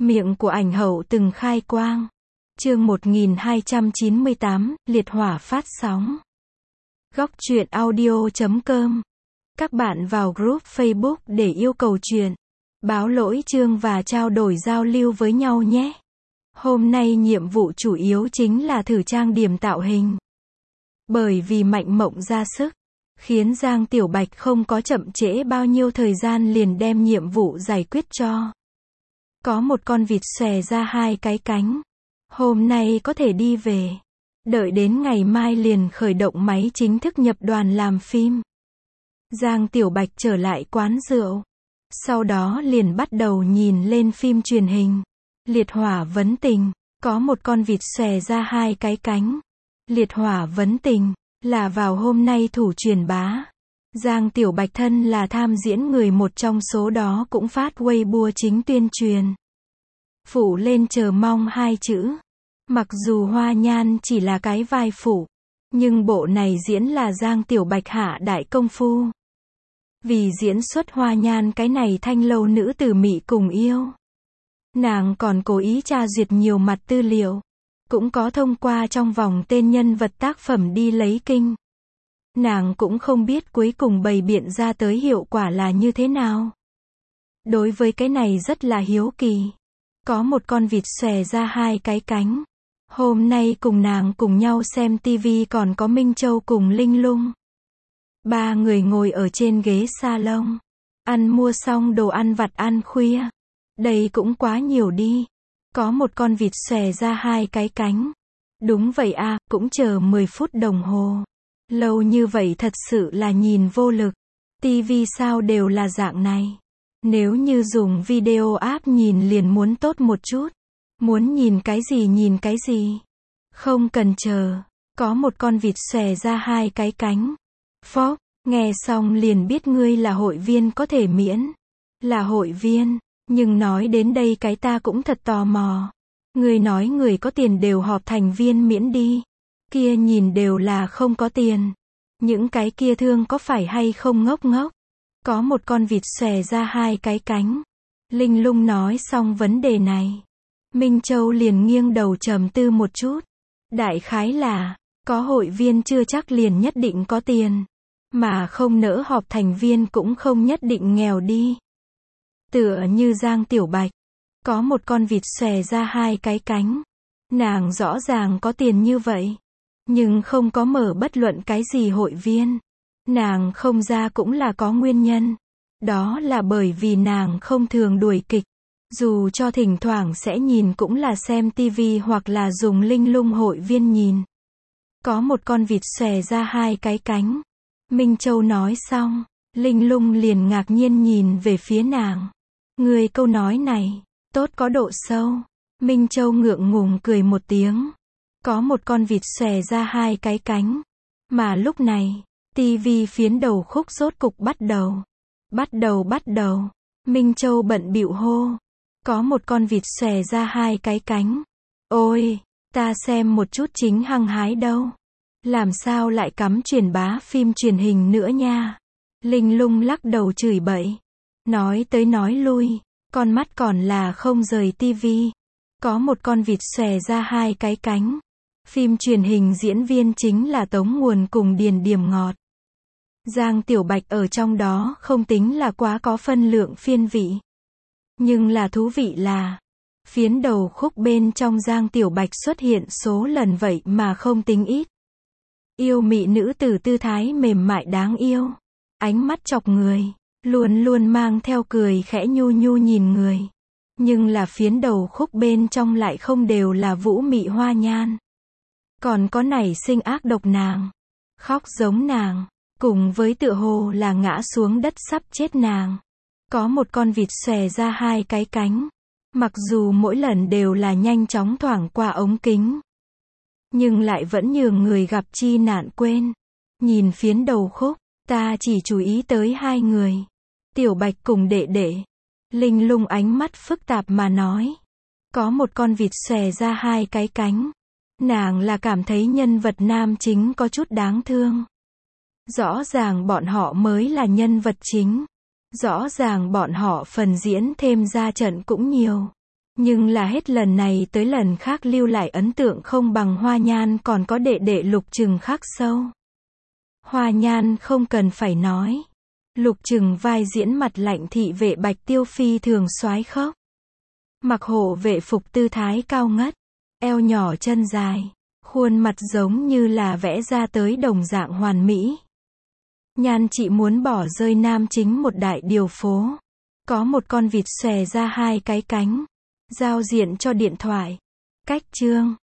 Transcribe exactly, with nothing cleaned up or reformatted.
Miệng của ảnh hậu từng khai quang. Chương một nghìn hai trăm chín mươi tám, liệt hỏa phát sóng. Góc truyện audio chấm com. Các bạn vào group Facebook để yêu cầu truyện, báo lỗi chương và trao đổi giao lưu với nhau nhé. Hôm nay nhiệm vụ chủ yếu chính là thử trang điểm tạo hình. Bởi vì Mạnh Mộng ra sức, khiến Giang Tiểu Bạch không có chậm trễ bao nhiêu thời gian liền đem nhiệm vụ giải quyết cho. Có một con vịt xòe ra hai cái cánh. Hôm nay có thể đi về. Đợi đến ngày mai liền khởi động máy chính thức nhập đoàn làm phim. Giang Tiểu Bạch trở lại quán rượu. Sau đó liền bắt đầu nhìn lên phim truyền hình. Liệt hỏa vấn tình. Có một con vịt xòe ra hai cái cánh. Liệt hỏa vấn tình là vào hôm nay thủ truyền bá. Giang Tiểu Bạch thân là tham diễn người một trong số đó cũng phát Weibo chính tuyên truyền. Phụ lên chờ mong hai chữ. Mặc dù Hoa Nhan chỉ là cái vai phụ, nhưng bộ này diễn là Giang Tiểu Bạch hạ đại công phu. Vì diễn xuất Hoa Nhan cái này thanh lâu nữ tử mị cùng yêu, nàng còn cố ý tra duyệt nhiều mặt tư liệu, cũng có thông qua trong vòng tên nhân vật tác phẩm đi lấy kinh. Nàng cũng không biết cuối cùng bày biện ra tới hiệu quả là như thế nào. Đối với cái này rất là hiếu kỳ. Có một con vịt xòe ra hai cái cánh. Hôm nay cùng nàng cùng nhau xem tivi còn có Minh Châu cùng Linh Lung. Ba người ngồi ở trên ghế salon. Ăn mua xong đồ ăn vặt ăn khuya. Đây cũng quá nhiều đi. Có một con vịt xòe ra hai cái cánh. Đúng vậy à, cũng chờ mười phút đồng hồ. Lâu như vậy thật sự là nhìn vô lực. Tivi sao đều là dạng này. Nếu như dùng video app nhìn liền muốn tốt một chút. Muốn nhìn cái gì nhìn cái gì. Không cần chờ. Có một con vịt xòe ra hai cái cánh. Phốc, nghe xong liền biết ngươi là hội viên có thể miễn. Là hội viên, nhưng nói đến đây cái ta cũng thật tò mò. Ngươi nói người có tiền đều họp thành viên miễn đi. Kia nhìn đều là không có tiền. Những cái kia thương có phải hay không ngốc ngốc. Có một con vịt xòe ra hai cái cánh. Linh Lung nói xong vấn đề này. Minh Châu liền nghiêng đầu trầm tư một chút. Đại khái là, có hội viên chưa chắc liền nhất định có tiền. Mà không nỡ họp thành viên cũng không nhất định nghèo đi. Tựa như Giang Tiểu Bạch. Có một con vịt xòe ra hai cái cánh. Nàng rõ ràng có tiền như vậy. Nhưng không có mở bất luận cái gì hội viên. Nàng không ra cũng là có nguyên nhân. Đó là bởi vì nàng không thường đuổi kịch. Dù cho thỉnh thoảng sẽ nhìn cũng là xem tivi hoặc là dùng Linh Lung hội viên nhìn. Có một con vịt xòe ra hai cái cánh. Minh Châu nói xong, Linh Lung liền ngạc nhiên nhìn về phía nàng. Người câu nói này, tốt có độ sâu. Minh Châu ngượng ngùng cười một tiếng. Có một con vịt xòe ra hai cái cánh. Mà lúc này, tivi phiến đầu khúc rốt cục bắt đầu. Bắt đầu bắt đầu. Minh Châu bận bịu hô. Có một con vịt xòe ra hai cái cánh. Ôi, ta xem một chút chính hăng hái đâu. Làm sao lại cắm truyền bá phim truyền hình nữa nha. Linh Lung lắc đầu chửi bậy. Nói tới nói lui, con mắt còn là không rời tivi. Có một con vịt xòe ra hai cái cánh. Phim truyền hình diễn viên chính là Tống Nguồn cùng Điền Điềm Ngọt. Giang Tiểu Bạch ở trong đó không tính là quá có phân lượng phiên vị. Nhưng là thú vị là, phiến đầu khúc bên trong Giang Tiểu Bạch xuất hiện số lần vậy mà không tính ít. Yêu mị nữ tử tư thái mềm mại đáng yêu. Ánh mắt chọc người, luôn luôn mang theo cười khẽ nhu nhu nhìn người. Nhưng là phiến đầu khúc bên trong lại không đều là vũ mị Hoa Nhan. Còn có nảy sinh ác độc nàng. Khóc giống nàng. Cùng với tựa hồ là ngã xuống đất sắp chết nàng. Có một con vịt xòe ra hai cái cánh. Mặc dù mỗi lần đều là nhanh chóng thoảng qua ống kính. Nhưng lại vẫn nhường người gặp chi nạn quên. Nhìn phiến đầu khúc, ta chỉ chú ý tới hai người. Tiểu Bạch cùng đệ đệ. Linh Lung ánh mắt phức tạp mà nói. Có một con vịt xòe ra hai cái cánh. Nàng là cảm thấy nhân vật nam chính có chút đáng thương. Rõ ràng bọn họ mới là nhân vật chính. Rõ ràng bọn họ phần diễn thêm ra trận cũng nhiều. Nhưng là hết lần này tới lần khác lưu lại ấn tượng không bằng Hoa Nhan, còn có đệ đệ Lục Trừng khắc sâu. Hoa Nhan không cần phải nói. Lục Trừng vai diễn mặt lạnh thị vệ Bạch Tiêu phi thường soái khốc. Mặc hộ vệ phục tư thái cao ngất, eo nhỏ chân dài, khuôn mặt giống như là vẽ ra tới đồng dạng hoàn mỹ. Nhan chị muốn bỏ rơi nam chính một đại điều phố. Có một con vịt xòe ra hai cái cánh, giao diện cho điện thoại. Cách chương